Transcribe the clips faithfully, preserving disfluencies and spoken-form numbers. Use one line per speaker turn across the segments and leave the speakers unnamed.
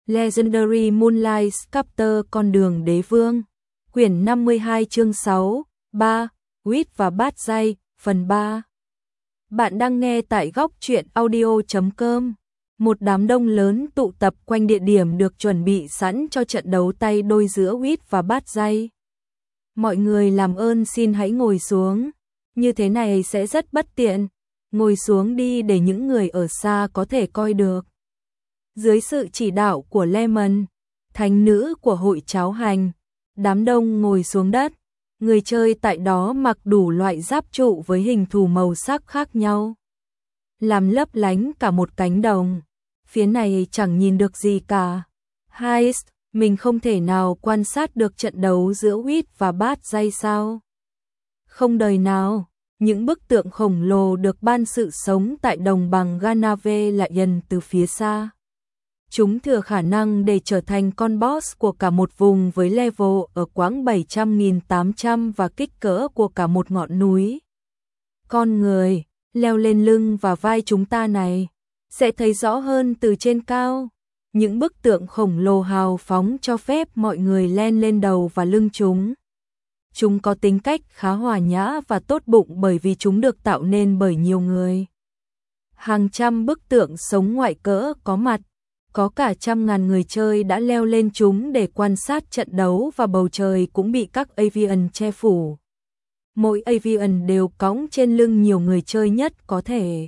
Legendary Moonlight Sculptor con đường đế vương. Quyển năm mươi hai chương sáu, ba, Wit và bát dây, phần ba. Bạn đang nghe tại góc truyện audio chấm com. Một đám đông lớn tụ tập quanh địa điểm được chuẩn bị sẵn cho trận đấu tay đôi giữa Wit và bát dây. Mọi người làm ơn xin hãy ngồi xuống, như thế này sẽ rất bất tiện. Ngồi xuống đi để những người ở xa có thể coi được. Dưới sự chỉ đạo của Lemon, thánh nữ của hội cháo hành, đám đông ngồi xuống đất. Người chơi tại đó mặc đủ loại giáp trụ với hình thù màu sắc khác nhau, làm lấp lánh cả một cánh đồng. Phía này chẳng nhìn được gì cả. Heist, mình không thể nào quan sát được trận đấu giữa Wit và bát dây sao? Không đời nào. Những bức tượng khổng lồ được ban sự sống tại đồng bằng Ganave lại dần từ phía xa. Chúng thừa khả năng để trở thành con boss của cả một vùng với level ở quãng bảy trăm nghìn tám trăm và kích cỡ của cả một ngọn núi. Con người, leo lên lưng và vai chúng ta này, sẽ thấy rõ hơn từ trên cao. Những bức tượng khổng lồ hào phóng cho phép mọi người len lên đầu và lưng chúng. Chúng có tính cách khá hòa nhã và tốt bụng bởi vì chúng được tạo nên bởi nhiều người. Hàng trăm bức tượng sống ngoại cỡ có mặt, có cả trăm ngàn người chơi đã leo lên chúng để quan sát trận đấu và bầu trời cũng bị các avian che phủ. Mỗi avian đều cõng trên lưng nhiều người chơi nhất có thể.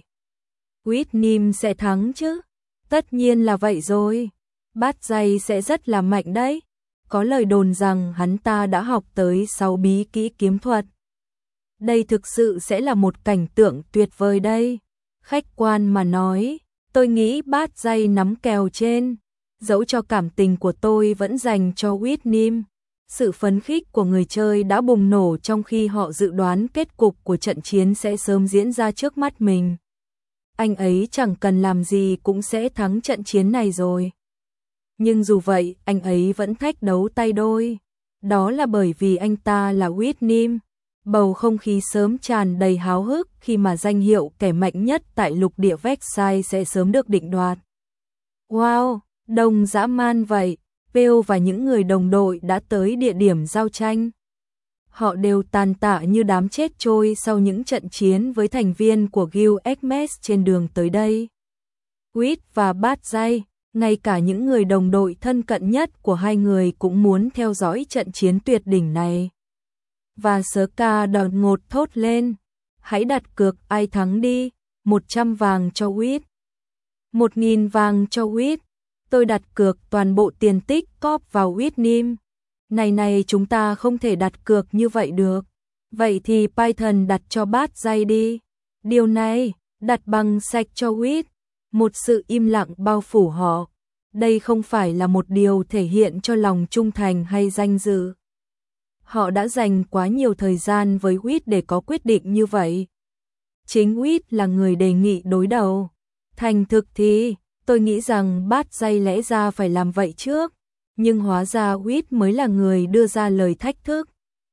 Whitnim sẽ thắng chứ? Tất nhiên là vậy rồi. Bát dây sẽ rất là mạnh đấy. Có lời đồn rằng hắn ta đã học tới sáu bí kỹ kiếm thuật. Đây thực sự sẽ là một cảnh tượng tuyệt vời đây. Khách quan mà nói, tôi nghĩ bát dây nắm kèo trên. Dẫu cho cảm tình của tôi vẫn dành cho Whitnim. Sự phấn khích của người chơi đã bùng nổ trong khi họ dự đoán kết cục của trận chiến sẽ sớm diễn ra trước mắt mình. Anh ấy chẳng cần làm gì cũng sẽ thắng trận chiến này rồi. Nhưng dù vậy, anh ấy vẫn thách đấu tay đôi. Đó là bởi vì anh ta là Whitnim. Bầu không khí sớm tràn đầy háo hức khi mà danh hiệu kẻ mạnh nhất tại lục địa Vexai sẽ sớm được định đoạt. Wow, đông dã man vậy. Peo và những người đồng đội đã tới địa điểm giao tranh. Họ đều tàn tạ như đám chết trôi sau những trận chiến với thành viên của Guild Hermes trên đường tới đây. Wit và bát dây, ngay cả những người đồng đội thân cận nhất của hai người cũng muốn theo dõi trận chiến tuyệt đỉnh này. Và sớ ca đột ngột thốt lên, hãy đặt cược ai thắng đi, một trăm vàng cho Wit. Một nghìn vàng cho Wit. Tôi đặt cược toàn bộ tiền tích cóp vào Whitnim. Này này, chúng ta không thể đặt cược như vậy được. Vậy thì Python đặt cho bát dây đi. Điều này, đặt bằng sạch cho Wit. Một sự im lặng bao phủ họ. Đây không phải là một điều thể hiện cho lòng trung thành hay danh dự. Họ đã dành quá nhiều thời gian với Wit để có quyết định như vậy. Chính Wit là người đề nghị đối đầu. Thành thực thì, tôi nghĩ rằng bát dây lẽ ra phải làm vậy trước. Nhưng hóa ra Wit mới là người đưa ra lời thách thức.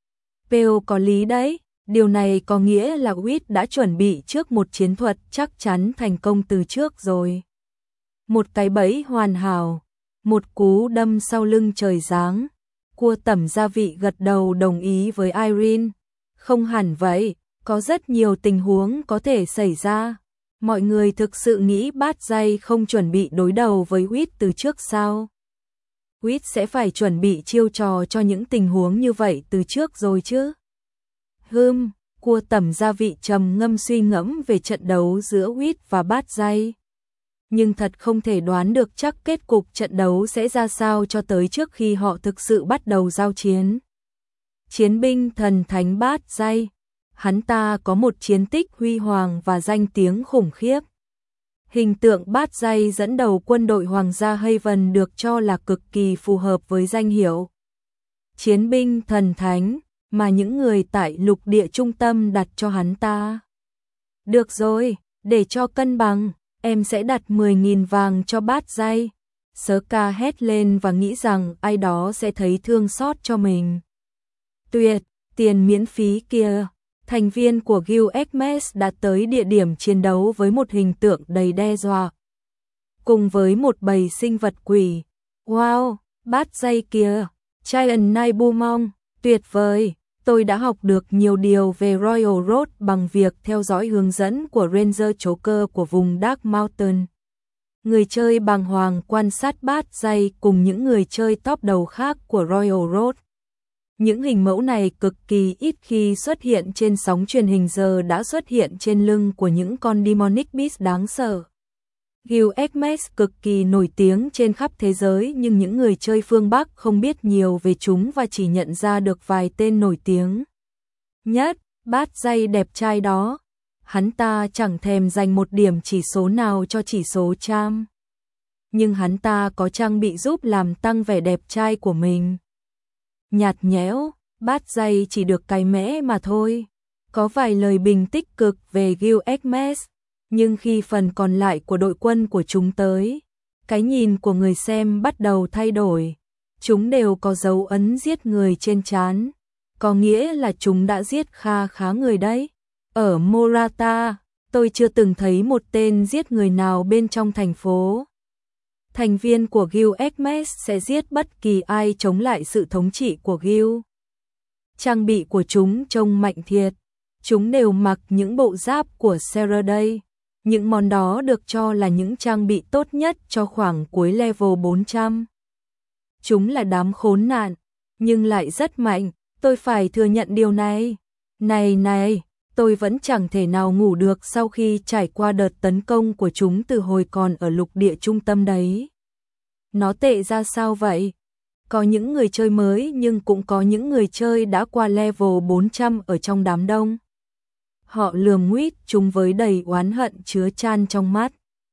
Peo có lý đấy. Điều này có nghĩa là Wit đã chuẩn bị trước một chiến thuật chắc chắn thành công từ trước rồi. Một cái bẫy hoàn hảo, một cú đâm sau lưng trời giáng. Cua tẩm gia vị gật đầu đồng ý với Irene. Không hẳn vậy, có rất nhiều tình huống có thể xảy ra. Mọi người thực sự nghĩ bát dây không chuẩn bị đối đầu với Wit từ trước sao? Wit sẽ phải chuẩn bị chiêu trò cho những tình huống như vậy từ trước rồi chứ? Hừm, cua tẩm gia vị trầm ngâm suy ngẫm về trận đấu giữa Wit và bát dây. Nhưng thật không thể đoán được chắc kết cục trận đấu sẽ ra sao cho tới trước khi họ thực sự bắt đầu giao chiến. Chiến binh thần thánh bát dây. Hắn ta có một chiến tích huy hoàng và danh tiếng khủng khiếp. Hình tượng bát dây dẫn đầu quân đội Hoàng gia Haven được cho là cực kỳ phù hợp với danh hiệu chiến binh thần thánh mà những người tại lục địa trung tâm đặt cho hắn ta. Được rồi, để cho cân bằng, em sẽ đặt mười nghìn vàng cho bát dây. Sớ ca hét lên và nghĩ rằng ai đó sẽ thấy thương xót cho mình. Tuyệt, tiền miễn phí kìa. Thành viên của Guild Hermes đã tới địa điểm chiến đấu với một hình tượng đầy đe dọa. Cùng với một bầy sinh vật quỷ, Wow, bát dây kìa, Giant Nai Bumong, tuyệt vời. Tôi đã học được nhiều điều về Royal Road bằng việc theo dõi hướng dẫn của Ranger Choker của vùng Dark Mountain. Người chơi bàng hoàng quan sát bát dây cùng những người chơi top đầu khác của Royal Road. Những hình mẫu này cực kỳ ít khi xuất hiện trên sóng truyền hình, giờ đã xuất hiện trên lưng của những con Demonic Beast đáng sợ. Guild Hermes cực kỳ nổi tiếng trên khắp thế giới, nhưng những người chơi phương Bắc không biết nhiều về chúng và chỉ nhận ra được vài tên nổi tiếng nhất. Bát dây đẹp trai đó, hắn ta chẳng thèm dành một điểm chỉ số nào cho chỉ số charm, nhưng hắn ta có trang bị giúp làm tăng vẻ đẹp trai của mình. Nhạt nhẽo, bát dây chỉ được cái mẽ mà thôi. Có vài lời bình tích cực về Guild Hermes, nhưng khi phần còn lại của đội quân của chúng tới, cái nhìn của người xem bắt đầu thay đổi. Chúng đều có dấu ấn giết người trên trán, có nghĩa là chúng đã giết kha khá người đấy. Ở Morata, tôi chưa từng thấy một tên giết người nào bên trong thành phố. Thành viên của Guild Hermes sẽ giết bất kỳ ai chống lại sự thống trị của Guild. Trang bị của chúng trông mạnh thiệt. Chúng đều mặc những bộ giáp của Faraday. Những món đó được cho là những trang bị tốt nhất cho khoảng cuối level bốn trăm. Chúng là đám khốn nạn, nhưng lại rất mạnh, tôi phải thừa nhận điều này. Này này, tôi vẫn chẳng thể nào ngủ được sau khi trải qua đợt tấn công của chúng từ hồi còn ở lục địa trung tâm đấy. Nó tệ ra sao vậy? Có những người chơi mới nhưng cũng có những người chơi đã qua level bốn trăm ở trong đám đông. Họ lườm nguýt chúng với đầy oán hận chứa chan trong mắt.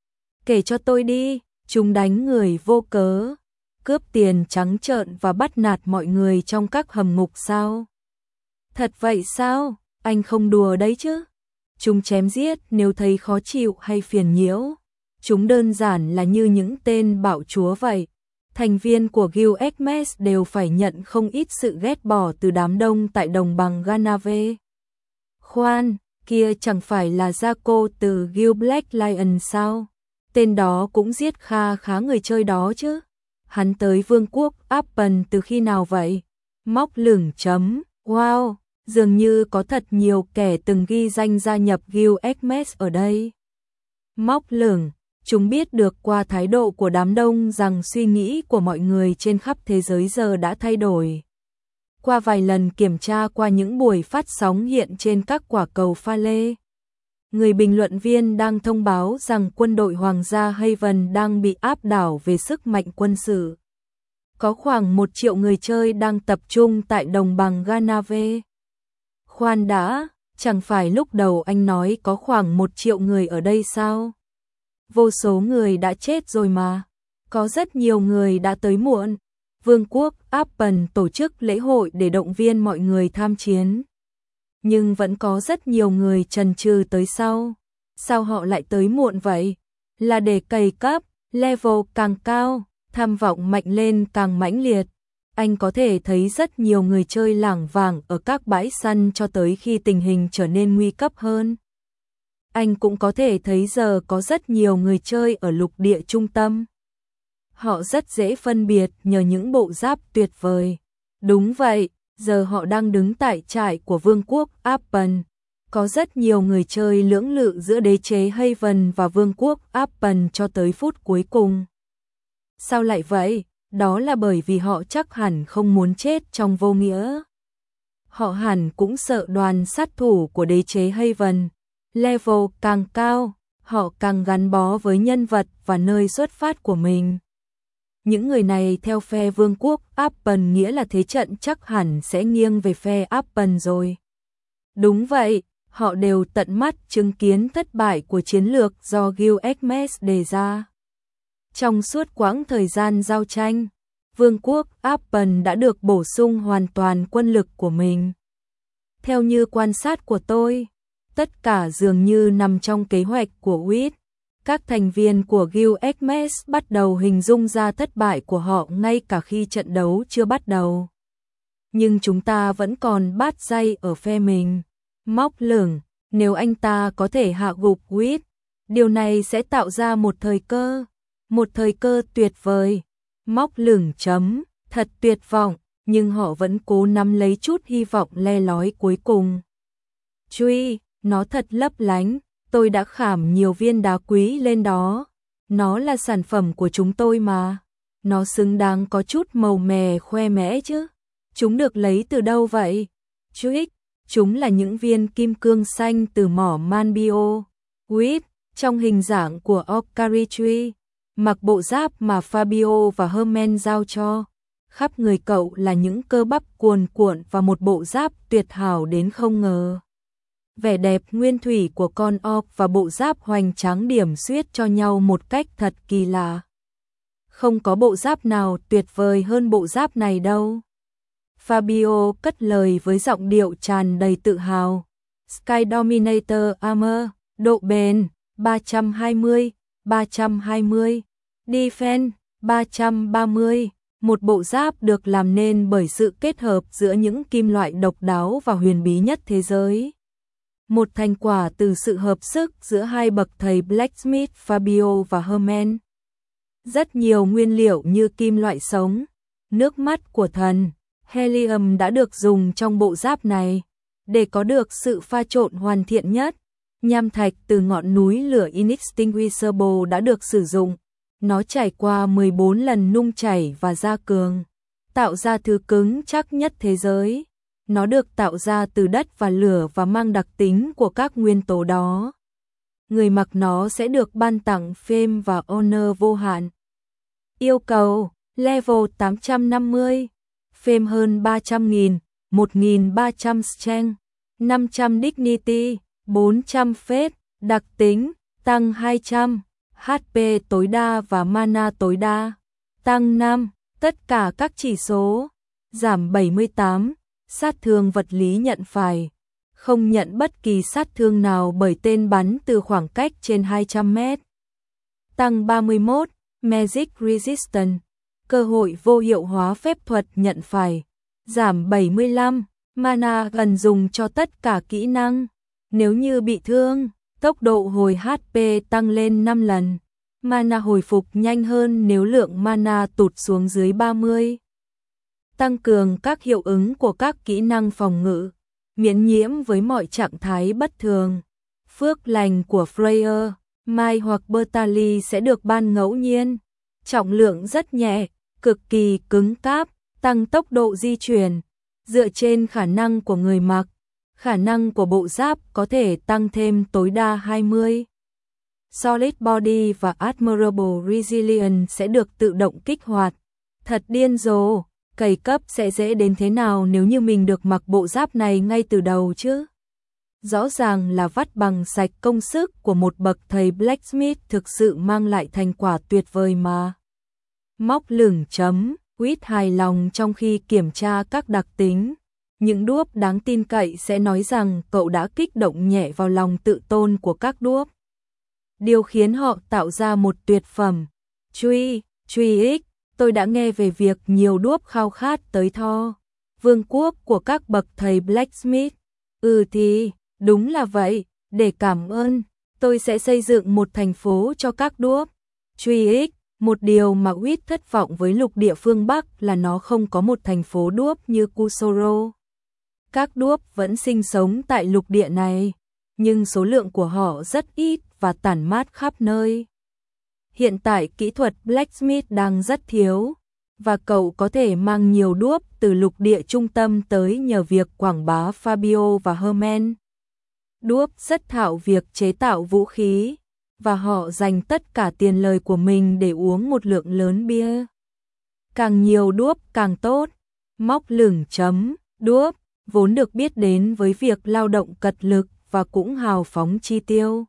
Kể cho tôi đi, chúng đánh người vô cớ, cướp tiền trắng trợn và bắt nạt mọi người trong các hầm ngục sao? Thật vậy sao? Anh không đùa đấy chứ? Chúng chém giết nếu thấy khó chịu hay phiền nhiễu. Chúng đơn giản là như những tên bạo chúa vậy. Thành viên của Guild Hermes đều phải nhận không ít sự ghét bỏ từ đám đông tại đồng bằng Ganave. Khoan, kia chẳng phải là Jaco từ Guild Black Lion sao? Tên đó cũng giết kha khá người chơi đó chứ. Hắn tới vương quốc Appen từ khi nào vậy? Móc lửng chấm, wow, dường như có thật nhiều kẻ từng ghi danh gia nhập Guild Hermes ở đây. Móc lửng, chúng biết được qua thái độ của đám đông rằng suy nghĩ của mọi người trên khắp thế giới giờ đã thay đổi. Qua vài lần kiểm tra qua những buổi phát sóng hiện trên các quả cầu pha lê, người bình luận viên đang thông báo rằng quân đội Hoàng gia Haven đang bị áp đảo về sức mạnh quân sự. Có khoảng một triệu người chơi đang tập trung tại đồng bằng Ganave. Khoan đã, chẳng phải lúc đầu anh nói có khoảng một triệu người ở đây sao? Vô số người đã chết rồi mà. Có rất nhiều người đã tới muộn. Vương quốc Appen tổ chức lễ hội để động viên mọi người tham chiến. Nhưng vẫn có rất nhiều người chần chừ tới sau. Sao họ lại tới muộn vậy? Là để cày cấp, level càng cao, tham vọng mạnh lên càng mãnh liệt. Anh có thể thấy rất nhiều người chơi lảng vảng ở các bãi săn cho tới khi tình hình trở nên nguy cấp hơn. Anh cũng có thể thấy giờ có rất nhiều người chơi ở lục địa trung tâm. Họ rất dễ phân biệt nhờ những bộ giáp tuyệt vời. Đúng vậy, giờ họ đang đứng tại trại của vương quốc Appen. Có rất nhiều người chơi lưỡng lự giữa đế chế Haven và vương quốc Appen cho tới phút cuối cùng. Sao lại vậy? Đó là bởi vì họ chắc hẳn không muốn chết trong vô nghĩa. Họ hẳn cũng sợ đoàn sát thủ của đế chế Haven. Level càng cao, họ càng gắn bó với nhân vật và nơi xuất phát của mình. Những người này theo phe vương quốc Appen nghĩa là thế trận chắc hẳn sẽ nghiêng về phe Appen rồi. Đúng vậy, họ đều tận mắt chứng kiến thất bại của chiến lược do Guild Hermes đề ra. Trong suốt quãng thời gian giao tranh, vương quốc Appen đã được bổ sung hoàn toàn quân lực của mình. Theo như quan sát của tôi, tất cả dường như nằm trong kế hoạch của Witt. Các thành viên của Guild Hermes bắt đầu hình dung ra thất bại của họ ngay cả khi trận đấu chưa bắt đầu. Nhưng chúng ta vẫn còn bát dây ở phe mình. Móc lửng, nếu anh ta có thể hạ gục Witt, điều này sẽ tạo ra một thời cơ. Một thời cơ tuyệt vời. Móc lửng chấm, thật tuyệt vọng, nhưng họ vẫn cố nắm lấy chút hy vọng le lói cuối cùng. Truy, nó thật lấp lánh, tôi đã khảm nhiều viên đá quý lên đó. Nó là sản phẩm của chúng tôi mà. Nó xứng đáng có chút màu mè khoe mẽ chứ. Chúng được lấy từ đâu vậy? Truy, chúng là những viên kim cương xanh từ mỏ Manbio. Whit, trong hình dạng của Okaritree, mặc bộ giáp mà Fabio và Herman giao cho. Khắp người cậu là những cơ bắp cuồn cuộn và một bộ giáp tuyệt hảo đến không ngờ. Vẻ đẹp nguyên thủy của con orc và bộ giáp hoành tráng điểm xuyết cho nhau một cách thật kỳ lạ. Không có bộ giáp nào tuyệt vời hơn bộ giáp này đâu. Fabio cất lời với giọng điệu tràn đầy tự hào. Sky Dominator Armor, độ bền ba trăm hai mươi, ba trăm hai mươi, Defense ba trăm ba mươi, một bộ giáp được làm nên bởi sự kết hợp giữa những kim loại độc đáo và huyền bí nhất thế giới. Một thành quả từ sự hợp sức giữa hai bậc thầy Blacksmith Fabio và Herman. Rất nhiều nguyên liệu như kim loại sống, nước mắt của thần, helium đã được dùng trong bộ giáp này. Để có được sự pha trộn hoàn thiện nhất, nham thạch từ ngọn núi lửa Inextinguishable đã được sử dụng. Nó trải qua mười bốn lần nung chảy và gia cường, tạo ra thứ cứng chắc nhất thế giới. Nó được tạo ra từ đất và lửa và mang đặc tính của các nguyên tố đó. Người mặc nó sẽ được ban tặng fame và honor vô hạn. Yêu cầu, level tám trăm năm mươi, fame hơn ba trăm nghìn, một nghìn ba trăm strength, năm trăm dignity, bốn trăm faith, đặc tính, tăng hai trăm, hát pê tối đa và mana tối đa, tăng năm, tất cả các chỉ số, giảm bảy mươi tám, sát thương vật lý nhận phải, không nhận bất kỳ sát thương nào bởi tên bắn từ khoảng cách trên hai trăm mét. Tăng ba mươi mốt, Magic Resistance, cơ hội vô hiệu hóa phép thuật nhận phải, giảm bảy mươi lăm, mana gần dùng cho tất cả kỹ năng. Nếu như bị thương, tốc độ hồi hát pê tăng lên năm lần. Mana hồi phục nhanh hơn nếu lượng mana tụt xuống dưới ba mươi. Tăng cường các hiệu ứng của các kỹ năng phòng ngự, miễn nhiễm với mọi trạng thái bất thường. Phước lành của Freya, Mai hoặc Bertali sẽ được ban ngẫu nhiên. Trọng lượng rất nhẹ, cực kỳ cứng cáp, tăng tốc độ di chuyển. Dựa trên khả năng của người mặc, khả năng của bộ giáp có thể tăng thêm tối đa hai mươi. Solid Body và Admirable Resilience sẽ được tự động kích hoạt. Thật điên rồ, cày cấp sẽ dễ đến thế nào nếu như mình được mặc bộ giáp này ngay từ đầu chứ? Rõ ràng là vắt bằng sạch công sức của một bậc thầy Blacksmith thực sự mang lại thành quả tuyệt vời mà. Móc lửng chấm, Whit hài lòng trong khi kiểm tra các đặc tính. Những đuốc đáng tin cậy sẽ nói rằng cậu đã kích động nhẹ vào lòng tự tôn của các đuốc. Điều khiến họ tạo ra một tuyệt phẩm. Truy, truy ích, tôi đã nghe về việc nhiều đuốc khao khát tới Thor, vương quốc của các bậc thầy Blacksmith. Ừ thì, đúng là vậy, để cảm ơn, tôi sẽ xây dựng một thành phố cho các đuốc. Truy ích, một điều mà Whit thất vọng với lục địa phương Bắc là nó không có một thành phố đuốc như Kusoro. Các đuốc vẫn sinh sống tại lục địa này, nhưng số lượng của họ rất ít và tản mát khắp nơi. Hiện tại kỹ thuật Blacksmith đang rất thiếu, và cậu có thể mang nhiều đuốc từ lục địa trung tâm tới nhờ việc quảng bá Fabio và Herman. Đuốc rất thạo việc chế tạo vũ khí, và họ dành tất cả tiền lời của mình để uống một lượng lớn bia. Càng nhiều đuốc càng tốt. Móc lửng chấm, đuốc vốn được biết đến với việc lao động cật lực và cũng hào phóng chi tiêu.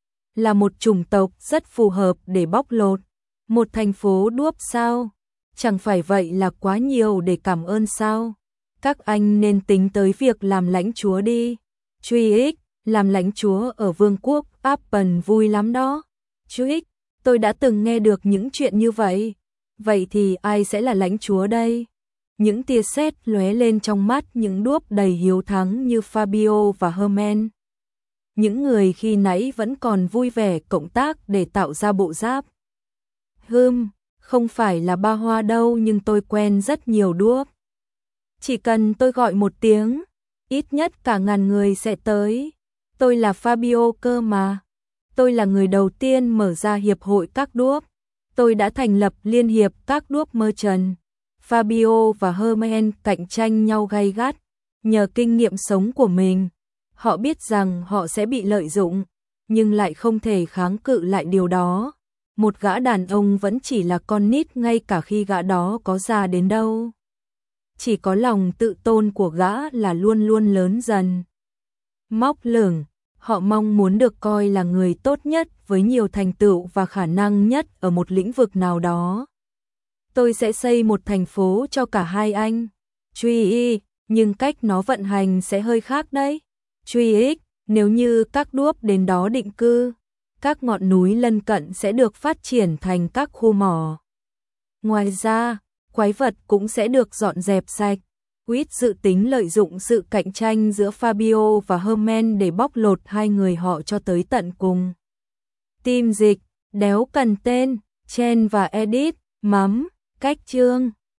Là một chủng tộc rất phù hợp để bóc lột. Một thành phố đuốc sao? Chẳng phải vậy là quá nhiều để cảm ơn sao? Các anh nên tính tới việc làm lãnh chúa đi. Truy ích, làm lãnh chúa ở vương quốc Appen vui lắm đó. Truy ích, tôi đã từng nghe được những chuyện như vậy. Vậy thì ai sẽ là lãnh chúa đây? Những tia sét lóe lên trong mắt những đuốc đầy hiếu thắng như Fabio và Herman. Những người khi nãy vẫn còn vui vẻ cộng tác để tạo ra bộ giáp. Hừm, Không phải là ba hoa đâu nhưng tôi quen rất nhiều đuốc. Chỉ cần tôi gọi một tiếng, ít nhất cả ngàn người sẽ tới. Tôi là Fabio cơ mà. Tôi là người đầu tiên mở ra hiệp hội các đuốc. Tôi đã thành lập liên hiệp các đuốc merchant. Fabio và Herman cạnh tranh nhau gay gắt. Nhờ kinh nghiệm sống của mình, họ biết rằng họ sẽ bị lợi dụng, nhưng lại không thể kháng cự lại điều đó. Một gã đàn ông vẫn chỉ là con nít ngay cả khi gã đó có già đến đâu. Chỉ có lòng tự tôn của gã là luôn luôn lớn dần. Móc lửng, họ mong muốn được coi là người tốt nhất với nhiều thành tựu và khả năng nhất ở một lĩnh vực nào đó. Tôi sẽ xây một thành phố cho cả hai anh. Truy y, nhưng cách nó vận hành sẽ hơi khác đấy. Truy ích, nếu như các đuốc đến đó định cư, các ngọn núi lân cận sẽ được phát triển thành các khu mỏ. Ngoài ra, quái vật cũng sẽ được dọn dẹp sạch. Quýt dự tính lợi dụng sự cạnh tranh giữa Fabio và Herman để bóc lột hai người họ cho tới tận cùng. Team dịch, đéo cần tên, Chen và Edith, mắm, cách chương.